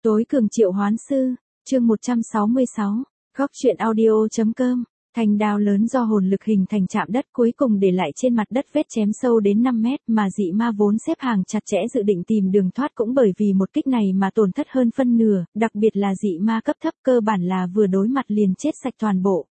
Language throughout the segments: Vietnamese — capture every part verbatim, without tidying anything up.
Tối cường triệu hoán sư, chương một trăm sáu mươi sáu, góc truyện audio.com, thành đao lớn do hồn lực hình thành chạm đất cuối cùng để lại trên mặt đất vết chém sâu đến năm mét mà dị ma vốn xếp hàng chặt chẽ dự định tìm đường thoát cũng bởi vì một kích này mà tổn thất hơn phân nửa, đặc biệt là dị ma cấp thấp cơ bản là vừa đối mặt liền chết sạch toàn bộ.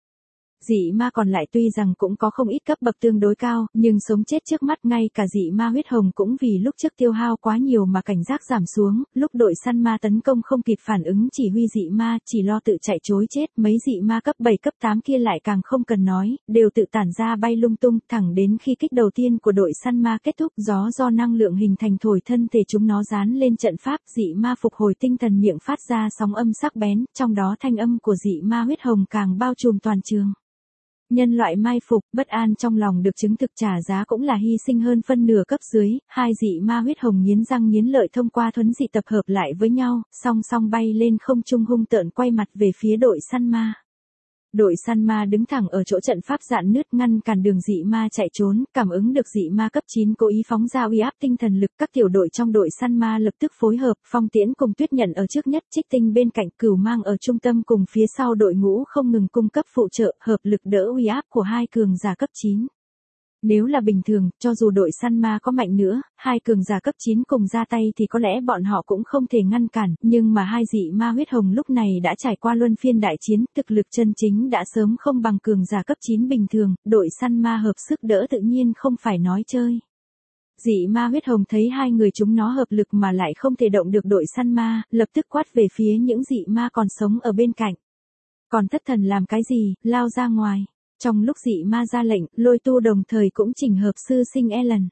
Dị ma còn lại tuy rằng cũng có không ít cấp bậc tương đối cao, nhưng sống chết trước mắt ngay cả dị ma huyết hồng cũng vì lúc trước tiêu hao quá nhiều mà cảnh giác giảm xuống, lúc đội săn ma tấn công không kịp phản ứng chỉ huy dị ma, chỉ lo tự chạy trối chết, mấy dị ma cấp bảy cấp tám kia lại càng không cần nói, đều tự tản ra bay lung tung, thẳng đến khi kích đầu tiên của đội săn ma kết thúc, gió do năng lượng hình thành thổi thân thể chúng nó dán lên trận pháp, dị ma phục hồi tinh thần miệng phát ra sóng âm sắc bén, trong đó thanh âm của dị ma huyết hồng càng bao trùm toàn trường. Nhân loại mai phục, bất an trong lòng được chứng thực trả giá cũng là hy sinh hơn phân nửa cấp dưới, hai dị ma huyết hồng nghiến răng nghiến lợi thông qua thuấn dị tập hợp lại với nhau, song song bay lên không trung hung tợn quay mặt về phía đội săn ma. Đội săn ma đứng thẳng ở chỗ trận pháp dạn nứt ngăn cản đường dị ma chạy trốn, cảm ứng được dị ma cấp chín cố ý phóng ra uy áp tinh thần lực, các tiểu đội trong đội săn ma lập tức phối hợp, Phong Tiễn cùng Tuyết Nhận ở trước nhất, Trích Tinh bên cạnh, Cửu Mang ở trung tâm cùng phía sau đội ngũ không ngừng cung cấp phụ trợ, hợp lực đỡ uy áp của hai cường giả cấp chín. Nếu là bình thường, cho dù đội săn ma có mạnh nữa, hai cường giả cấp chín cùng ra tay thì có lẽ bọn họ cũng không thể ngăn cản, nhưng mà hai dị ma huyết hồng lúc này đã trải qua luân phiên đại chiến, thực lực chân chính đã sớm không bằng cường giả cấp chín bình thường, đội săn ma hợp sức đỡ tự nhiên không phải nói chơi. Dị ma huyết hồng thấy hai người chúng nó hợp lực mà lại không thể động được đội săn ma, lập tức quát về phía những dị ma còn sống ở bên cạnh. Còn thất thần làm cái gì, lao ra ngoài. Trong lúc dị ma ra lệnh, Lôi Tu đồng thời cũng chỉnh hợp sư sinh Ellen.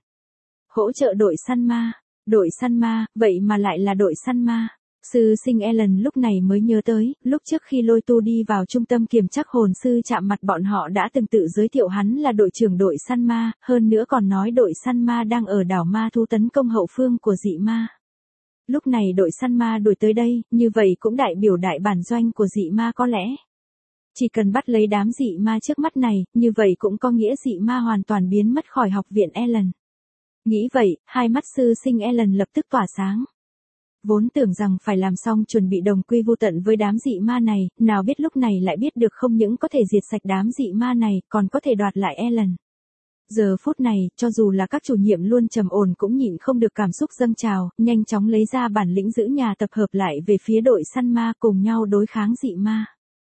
Hỗ trợ đội săn ma, đội săn ma, vậy mà lại là đội săn ma. Sư sinh Ellen lúc này mới nhớ tới, lúc trước khi Lôi Tu đi vào trung tâm kiểm chắc hồn sư chạm mặt bọn họ đã từng tự giới thiệu hắn là đội trưởng đội săn ma, hơn nữa còn nói đội săn ma đang ở đảo ma thú tấn công hậu phương của dị ma. Lúc này đội săn ma đuổi tới đây, như vậy cũng đại biểu đại bản doanh của dị ma có lẽ. Chỉ cần bắt lấy đám dị ma trước mắt này, như vậy cũng có nghĩa dị ma hoàn toàn biến mất khỏi học viện Ellen. Nghĩ vậy, hai mắt sư sinh Ellen lập tức tỏa sáng. Vốn tưởng rằng phải làm xong chuẩn bị đồng quy vu tận với đám dị ma này, nào biết lúc này lại biết được không những có thể diệt sạch đám dị ma này, còn có thể đoạt lại Ellen. Giờ phút này, cho dù là các chủ nhiệm luôn trầm ổn cũng nhịn không được cảm xúc dâng trào, nhanh chóng lấy ra bản lĩnh giữ nhà tập hợp lại về phía đội săn ma cùng nhau đối kháng dị ma.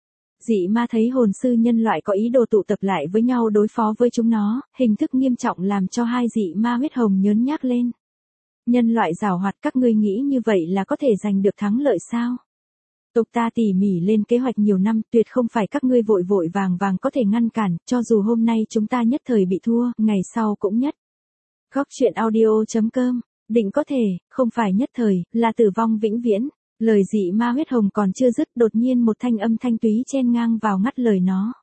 Dị ma thấy hồn sư nhân loại có ý đồ tụ tập lại với nhau đối phó với chúng nó, hình thức nghiêm trọng làm cho hai dị ma huyết hồng nhớn nhác lên. Nhân loại giảo hoạt, các ngươi nghĩ như vậy là có thể giành được thắng lợi sao? Tộc ta tỉ mỉ lên kế hoạch nhiều năm, tuyệt không phải các ngươi vội vội vàng vàng có thể ngăn cản, cho dù hôm nay chúng ta nhất thời bị thua, ngày sau cũng nhất. Góc truyện audio.com, định có thể, không phải nhất thời, là tử vong vĩnh viễn. Lời dị ma huyết hồng còn chưa dứt, đột nhiên một thanh âm thanh túy chen ngang vào ngắt lời nó.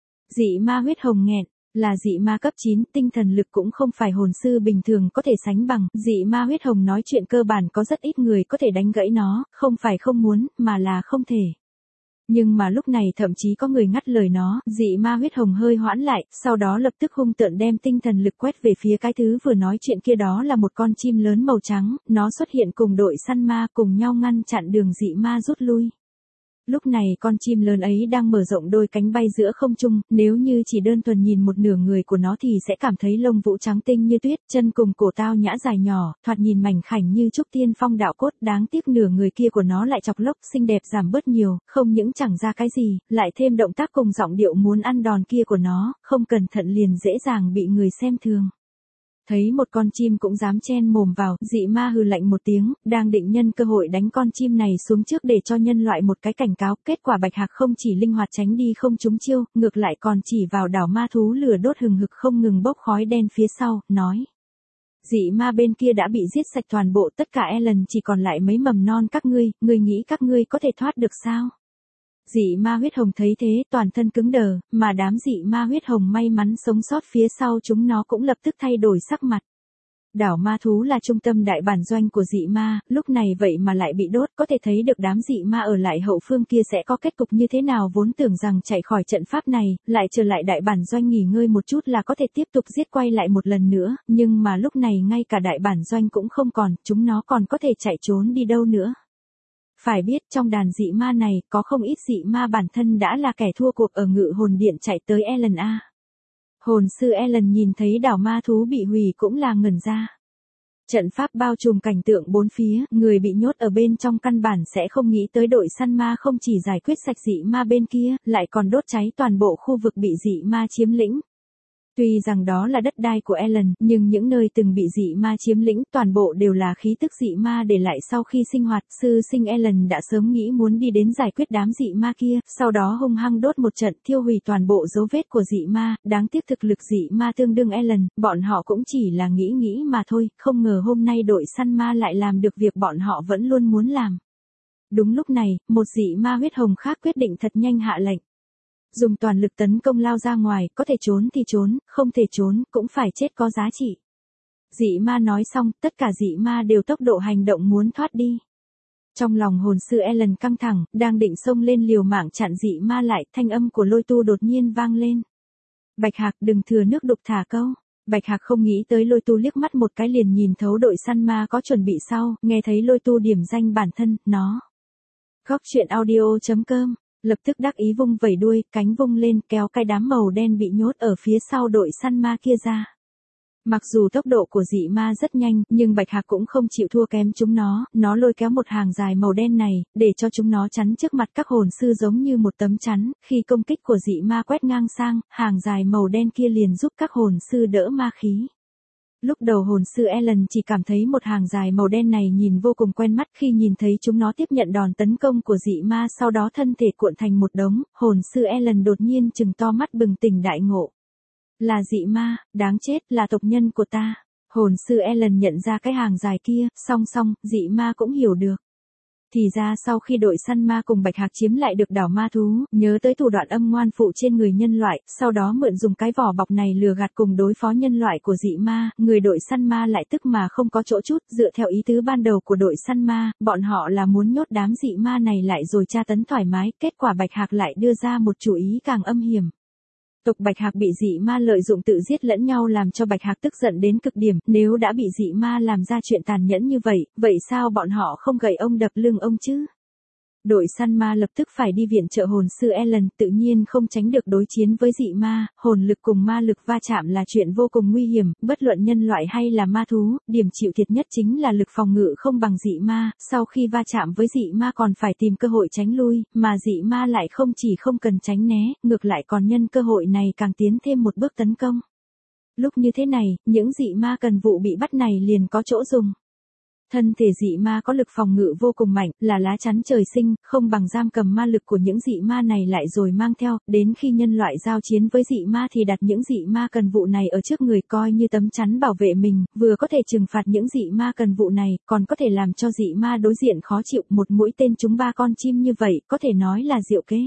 Dị ma huyết hồng nghẹn, là dị ma cấp chín, tinh thần lực cũng không phải hồn sư bình thường có thể sánh bằng, dị ma huyết hồng nói chuyện cơ bản có rất ít người có thể đánh gãy nó, không phải không muốn, mà là không thể. Nhưng mà lúc này thậm chí có người ngắt lời nó, dị ma huyết hồng hơi hoãn lại, sau đó lập tức hung tợn đem tinh thần lực quét về phía cái thứ vừa nói chuyện kia, đó là một con chim lớn màu trắng, nó xuất hiện cùng đội săn ma cùng nhau ngăn chặn đường dị ma rút lui. Lúc này con chim lớn ấy đang mở rộng đôi cánh bay giữa không trung, nếu như chỉ đơn thuần nhìn một nửa người của nó thì sẽ cảm thấy lông vũ trắng tinh như tuyết, chân cùng cổ tao nhã dài nhỏ, thoạt nhìn mảnh khảnh như trúc tiên phong đạo cốt, đáng tiếc nửa người kia của nó lại chọc lốc xinh đẹp giảm bớt nhiều, không những chẳng ra cái gì, lại thêm động tác cùng giọng điệu muốn ăn đòn kia của nó, không cẩn thận liền dễ dàng bị người xem thường. Thấy một con chim cũng dám chen mồm vào, dị ma hừ lạnh một tiếng, đang định nhân cơ hội đánh con chim này xuống trước để cho nhân loại một cái cảnh cáo, kết quả Bạch Hạc không chỉ linh hoạt tránh đi không trúng chiêu, ngược lại còn chỉ vào đảo ma thú lửa đốt hừng hực không ngừng bốc khói đen phía sau, nói. Dị ma bên kia đã bị giết sạch toàn bộ, tất cả Ellen chỉ còn lại mấy mầm non các ngươi, ngươi nghĩ các ngươi có thể thoát được sao? Dị ma huyết hồng thấy thế, toàn thân cứng đờ, mà đám dị ma huyết hồng may mắn sống sót phía sau chúng nó cũng lập tức thay đổi sắc mặt. Đảo ma thú là trung tâm đại bản doanh của dị ma, lúc này vậy mà lại bị đốt, có thể thấy được đám dị ma ở lại hậu phương kia sẽ có kết cục như thế nào. Vốn tưởng rằng chạy khỏi trận pháp này, lại trở lại đại bản doanh nghỉ ngơi một chút là có thể tiếp tục giết quay lại một lần nữa, nhưng mà lúc này ngay cả đại bản doanh cũng không còn, chúng nó còn có thể chạy trốn đi đâu nữa. Phải biết trong đàn dị ma này có không ít dị ma bản thân đã là kẻ thua cuộc ở ngự hồn điện chạy tới Ellen A. Hồn sư Ellen nhìn thấy đảo ma thú bị hủy cũng là ngẩn ra. Trận pháp bao trùm cảnh tượng bốn phía, người bị nhốt ở bên trong căn bản sẽ không nghĩ tới đội săn ma không chỉ giải quyết sạch dị ma bên kia, lại còn đốt cháy toàn bộ khu vực bị dị ma chiếm lĩnh. Tuy rằng đó là đất đai của Ellen, nhưng những nơi từng bị dị ma chiếm lĩnh toàn bộ đều là khí tức dị ma để lại sau khi sinh hoạt. Sư sinh Ellen đã sớm nghĩ muốn đi đến giải quyết đám dị ma kia, sau đó hung hăng đốt một trận thiêu hủy toàn bộ dấu vết của dị ma. Đáng tiếc thực lực dị ma tương đương Ellen, bọn họ cũng chỉ là nghĩ nghĩ mà thôi, không ngờ hôm nay đội săn ma lại làm được việc bọn họ vẫn luôn muốn làm. Đúng lúc này, một dị ma huyết hồng khác quyết định thật nhanh hạ lệnh. Dùng toàn lực tấn công lao ra ngoài, có thể trốn thì trốn, không thể trốn, cũng phải chết có giá trị. Dị ma nói xong, tất cả dị ma đều tốc độ hành động muốn thoát đi. Trong lòng hồn sư Ellen căng thẳng, đang định xông lên liều mạng chặn dị ma lại, thanh âm của Lôi Tu đột nhiên vang lên. Bạch Hạc đừng thừa nước đục thả câu. Bạch Hạc không nghĩ tới Lôi Tu liếc mắt một cái liền nhìn thấu đội săn ma có chuẩn bị sau, nghe thấy Lôi Tu điểm danh bản thân, nó. Góc truyện audio chấm com lập tức đắc ý vung vẩy đuôi, cánh vung lên kéo cái đám màu đen bị nhốt ở phía sau đội săn ma kia ra. Mặc dù tốc độ của dị ma rất nhanh, nhưng Bạch Hạc cũng không chịu thua kém chúng nó, nó lôi kéo một hàng dài màu đen này, để cho chúng nó chắn trước mặt các hồn sư giống như một tấm chắn, khi công kích của dị ma quét ngang sang, hàng dài màu đen kia liền giúp các hồn sư đỡ ma khí. Lúc đầu hồn sư Ellen chỉ cảm thấy một hàng dài màu đen này nhìn vô cùng quen mắt khi nhìn thấy chúng nó tiếp nhận đòn tấn công của dị ma sau đó thân thể cuộn thành một đống, hồn sư Ellen đột nhiên trừng to mắt bừng tỉnh đại ngộ. Là dị ma, đáng chết, là tộc nhân của ta. Hồn sư Ellen nhận ra cái hàng dài kia, song song, dị ma cũng hiểu được. Thì ra sau khi đội săn ma cùng Bạch Hạc chiếm lại được đảo ma thú, nhớ tới thủ đoạn âm ngoan phụ trên người nhân loại, sau đó mượn dùng cái vỏ bọc này lừa gạt cùng đối phó nhân loại của dị ma, người đội săn ma lại tức mà không có chỗ chút, dựa theo ý tứ ban đầu của đội săn ma, bọn họ là muốn nhốt đám dị ma này lại rồi tra tấn thoải mái, kết quả Bạch Hạc lại đưa ra một chủ ý càng âm hiểm. Tộc Bạch Hạc bị dị ma lợi dụng tự giết lẫn nhau làm cho Bạch Hạc tức giận đến cực điểm, nếu đã bị dị ma làm ra chuyện tàn nhẫn như vậy, vậy sao bọn họ không gậy ông đập lưng ông chứ? Đội săn ma lập tức phải đi viện trợ hồn sư Ellen, tự nhiên không tránh được đối chiến với dị ma, hồn lực cùng ma lực va chạm là chuyện vô cùng nguy hiểm, bất luận nhân loại hay là ma thú, điểm chịu thiệt nhất chính là lực phòng ngự không bằng dị ma, sau khi va chạm với dị ma còn phải tìm cơ hội tránh lui, mà dị ma lại không chỉ không cần tránh né, ngược lại còn nhân cơ hội này càng tiến thêm một bước tấn công. Lúc như thế này, những dị ma cần vụ bị bắt này liền có chỗ dùng. Thân thể dị ma có lực phòng ngự vô cùng mạnh, là lá chắn trời sinh, không bằng giam cầm ma lực của những dị ma này lại rồi mang theo, đến khi nhân loại giao chiến với dị ma thì đặt những dị ma cần vụ này ở trước người coi như tấm chắn bảo vệ mình, vừa có thể trừng phạt những dị ma cần vụ này, còn có thể làm cho dị ma đối diện khó chịu, một mũi tên trúng ba con chim như vậy, có thể nói là diệu kế.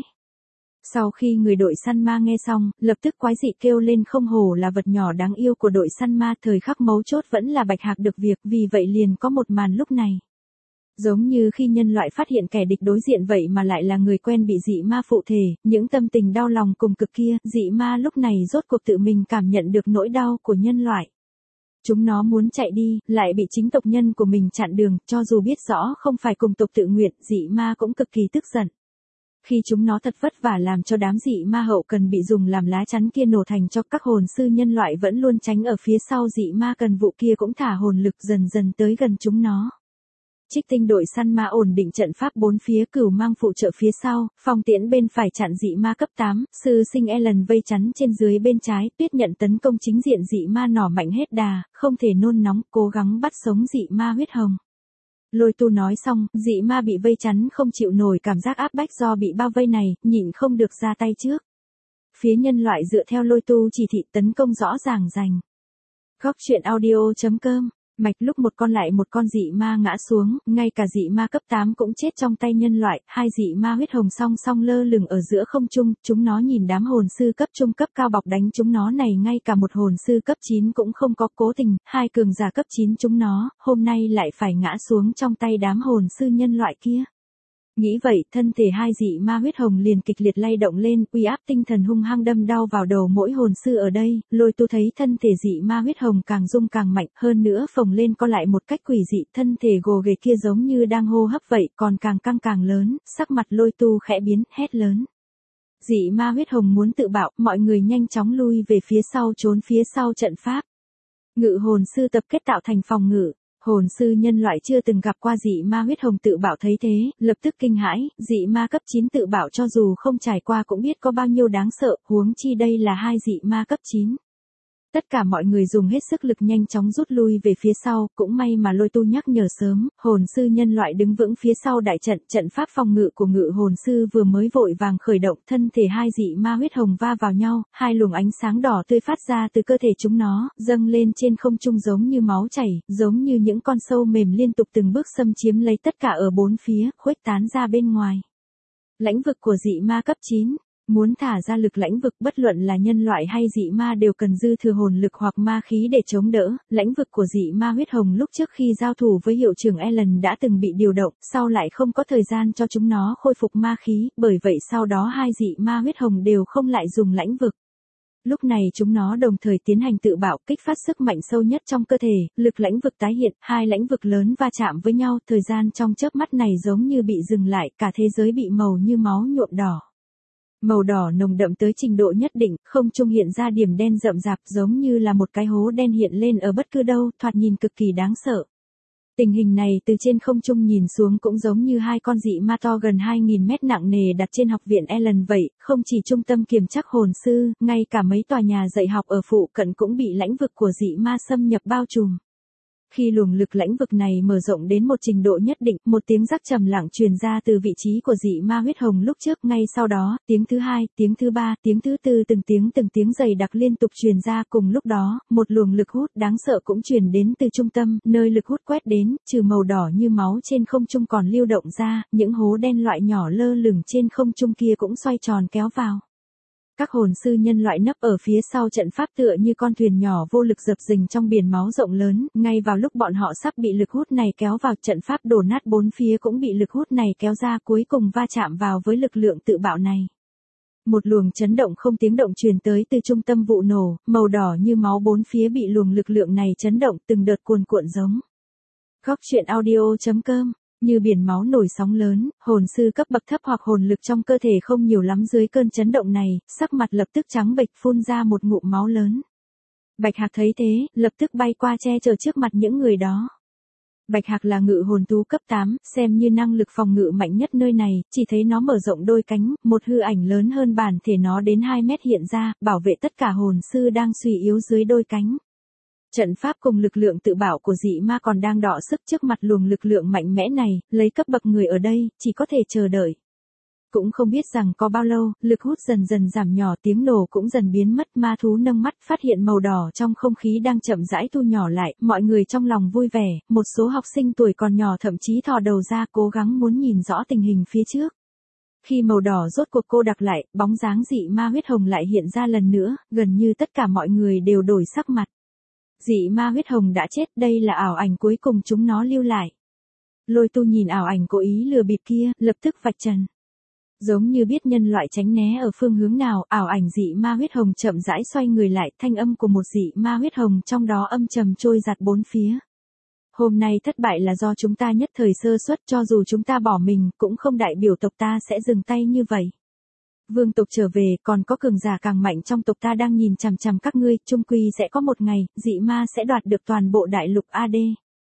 Sau khi người đội săn ma nghe xong, lập tức quái dị kêu lên không hổ là vật nhỏ đáng yêu của đội săn ma, thời khắc mấu chốt vẫn là Bạch Hạc được việc, vì vậy liền có một màn lúc này. Giống như khi nhân loại phát hiện kẻ địch đối diện vậy mà lại là người quen bị dị ma phụ thể, những tâm tình đau lòng cùng cực kia, dị ma lúc này rốt cuộc tự mình cảm nhận được nỗi đau của nhân loại. Chúng nó muốn chạy đi, lại bị chính tộc nhân của mình chặn đường, cho dù biết rõ không phải cùng tộc tự nguyện, dị ma cũng cực kỳ tức giận. Khi chúng nó thật vất vả làm cho đám dị ma hậu cần bị dùng làm lá chắn kia nổ thành cho các hồn sư nhân loại vẫn luôn tránh ở phía sau dị ma cần vụ kia cũng thả hồn lực dần dần tới gần chúng nó. Trích tinh đội săn ma ổn định trận pháp bốn phía, Cửu mang phụ trợ phía sau, Phong Tiễn bên phải chặn dị ma cấp tám, sư sinh Ellen vây chắn trên dưới bên trái, Tuyết nhận tấn công chính diện dị ma nỏ mạnh hết đà, không thể nôn nóng, cố gắng bắt sống dị ma huyết hồng. Lôi Tu nói xong, dị ma bị vây chắn không chịu nổi cảm giác áp bách do bị bao vây này, nhịn không được ra tay trước. Phía nhân loại dựa theo Lôi Tu chỉ thị tấn công rõ ràng rành. Góc truyện audio chấm com Mạch lúc một con lại một con dị ma ngã xuống, ngay cả dị ma cấp tám cũng chết trong tay nhân loại, hai dị ma huyết hồng song song lơ lửng ở giữa không trung, chúng nó nhìn đám hồn sư cấp trung cấp cao bọc đánh chúng nó này, ngay cả một hồn sư cấp chín cũng không có, cố tình, hai cường giả cấp chín chúng nó, hôm nay lại phải ngã xuống trong tay đám hồn sư nhân loại kia. Nghĩ vậy, thân thể hai dị ma huyết hồng liền kịch liệt lay động lên, uy áp tinh thần hung hăng đâm đau vào đầu mỗi hồn sư ở đây, Lôi Tu thấy thân thể dị ma huyết hồng càng rung càng mạnh, hơn nữa phồng lên co lại một cách quỷ dị, thân thể gồ ghề kia giống như đang hô hấp vậy, còn càng căng càng lớn, sắc mặt Lôi Tu khẽ biến, hét lớn. Dị ma huyết hồng muốn tự bạo, mọi người nhanh chóng lui về phía sau trốn phía sau trận pháp. Ngự hồn sư tập kết tạo thành phòng ngự. Hồn sư nhân loại chưa từng gặp qua dị ma huyết hồng tự bạo thấy thế, lập tức kinh hãi, dị ma cấp chín tự bạo cho dù không trải qua cũng biết có bao nhiêu đáng sợ, huống chi đây là hai dị ma cấp chín. Tất cả mọi người dùng hết sức lực nhanh chóng rút lui về phía sau, cũng may mà Lôi Tu nhắc nhở sớm, hồn sư nhân loại đứng vững phía sau đại trận, trận pháp phòng ngự của ngự hồn sư vừa mới vội vàng khởi động, thân thể hai dị ma huyết hồng va vào nhau, hai luồng ánh sáng đỏ tươi phát ra từ cơ thể chúng nó, dâng lên trên không trung giống như máu chảy, giống như những con sâu mềm liên tục từng bước xâm chiếm lấy tất cả ở bốn phía, khuếch tán ra bên ngoài. Lãnh vực của dị ma cấp chín. Muốn thả ra lực lãnh vực bất luận là nhân loại hay dị ma đều cần dư thừa hồn lực hoặc ma khí để chống đỡ, lãnh vực của dị ma huyết hồng lúc trước khi giao thủ với hiệu trưởng Ellen đã từng bị điều động, sau lại không có thời gian cho chúng nó khôi phục ma khí, bởi vậy sau đó hai dị ma huyết hồng đều không lại dùng lãnh vực. Lúc này chúng nó đồng thời tiến hành tự bạo, kích phát sức mạnh sâu nhất trong cơ thể, lực lãnh vực tái hiện, hai lãnh vực lớn va chạm với nhau, thời gian trong chớp mắt này giống như bị dừng lại, cả thế giới bị màu như máu nhuộm đỏ. Màu đỏ nồng đậm tới trình độ nhất định, không trung hiện ra điểm đen rậm rạp giống như là một cái hố đen hiện lên ở bất cứ đâu, thoạt nhìn cực kỳ đáng sợ. Tình hình này từ trên không trung nhìn xuống cũng giống như hai con dị ma to gần hai nghìn mét nặng nề đặt trên học viện Ellen vậy, không chỉ trung tâm kiểm chắc hồn sư, ngay cả mấy tòa nhà dạy học ở phụ cận cũng bị lãnh vực của dị ma xâm nhập bao trùm. Khi luồng lực lãnh vực này mở rộng đến một trình độ nhất định, một tiếng rắc trầm lặng truyền ra từ vị trí của dị ma huyết hồng lúc trước, ngay sau đó, tiếng thứ hai, tiếng thứ ba, tiếng thứ tư từng tiếng từng tiếng dày đặc liên tục truyền ra cùng lúc đó, một luồng lực hút đáng sợ cũng truyền đến từ trung tâm, nơi lực hút quét đến, trừ màu đỏ như máu trên không trung còn lưu động ra, những hố đen loại nhỏ lơ lửng trên không trung kia cũng xoay tròn kéo vào. Các hồn sư nhân loại nấp ở phía sau trận pháp tựa như con thuyền nhỏ vô lực dập dình trong biển máu rộng lớn, ngay vào lúc bọn họ sắp bị lực hút này kéo vào, trận pháp đổ nát bốn phía cũng bị lực hút này kéo ra, cuối cùng va chạm vào với lực lượng tự bạo này. Một luồng chấn động không tiếng động truyền tới từ trung tâm vụ nổ, màu đỏ như máu bốn phía bị luồng lực lượng này chấn động, từng đợt cuồn cuộn giống. Góc truyện audio chấm com. Như biển máu nổi sóng lớn, hồn sư cấp bậc thấp hoặc hồn lực trong cơ thể không nhiều lắm dưới cơn chấn động này, sắc mặt lập tức trắng bệch phun ra một ngụm máu lớn. Bạch Hạc thấy thế, lập tức bay qua che chở trước mặt những người đó. Bạch Hạc là ngự hồn thú cấp tám, xem như năng lực phòng ngự mạnh nhất nơi này, chỉ thấy nó mở rộng đôi cánh, một hư ảnh lớn hơn bản thể nó đến hai mét hiện ra, bảo vệ tất cả hồn sư đang suy yếu dưới đôi cánh. Trận pháp cùng lực lượng tự bảo của dị ma còn đang đọ sức trước mặt luồng lực lượng mạnh mẽ này, lấy cấp bậc người ở đây, chỉ có thể chờ đợi. Cũng không biết rằng có bao lâu, lực hút dần dần giảm nhỏ, tiếng nổ cũng dần biến mất, ma thú nâng mắt phát hiện màu đỏ trong không khí đang chậm rãi thu nhỏ lại, mọi người trong lòng vui vẻ, một số học sinh tuổi còn nhỏ thậm chí thò đầu ra cố gắng muốn nhìn rõ tình hình phía trước. Khi màu đỏ rốt cuộc cô đặc lại, bóng dáng dị ma huyết hồng lại hiện ra lần nữa, gần như tất cả mọi người đều đổi sắc mặt. Dị ma huyết hồng đã chết, đây là ảo ảnh cuối cùng chúng nó lưu lại. Lôi Tu nhìn ảo ảnh cố ý lừa bịp kia, lập tức vạch trần. Giống như biết nhân loại tránh né ở phương hướng nào, ảo ảnh dị ma huyết hồng chậm rãi xoay người lại, thanh âm của một dị ma huyết hồng trong đó âm trầm trôi giạt bốn phía. Hôm nay thất bại là do chúng ta nhất thời sơ suất, cho dù chúng ta bỏ mình, cũng không đại biểu tộc ta sẽ dừng tay như vậy. Vương tộc trở về, còn có cường giả càng mạnh trong tộc ta đang nhìn chằm chằm các ngươi, chung quy sẽ có một ngày, dị ma sẽ đoạt được toàn bộ đại lục a đê.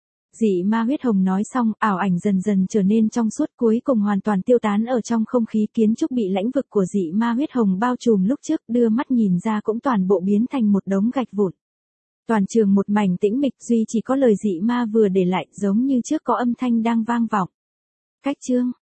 Dị ma huyết hồng nói xong, ảo ảnh dần dần trở nên trong suốt, cuối cùng hoàn toàn tiêu tán ở trong không khí, kiến trúc bị lãnh vực của dị ma huyết hồng bao trùm lúc trước, đưa mắt nhìn ra cũng toàn bộ biến thành một đống gạch vụn. Toàn trường một mảnh tĩnh mịch, duy chỉ có lời dị ma vừa để lại, giống như trước có âm thanh đang vang vọng. Cách chương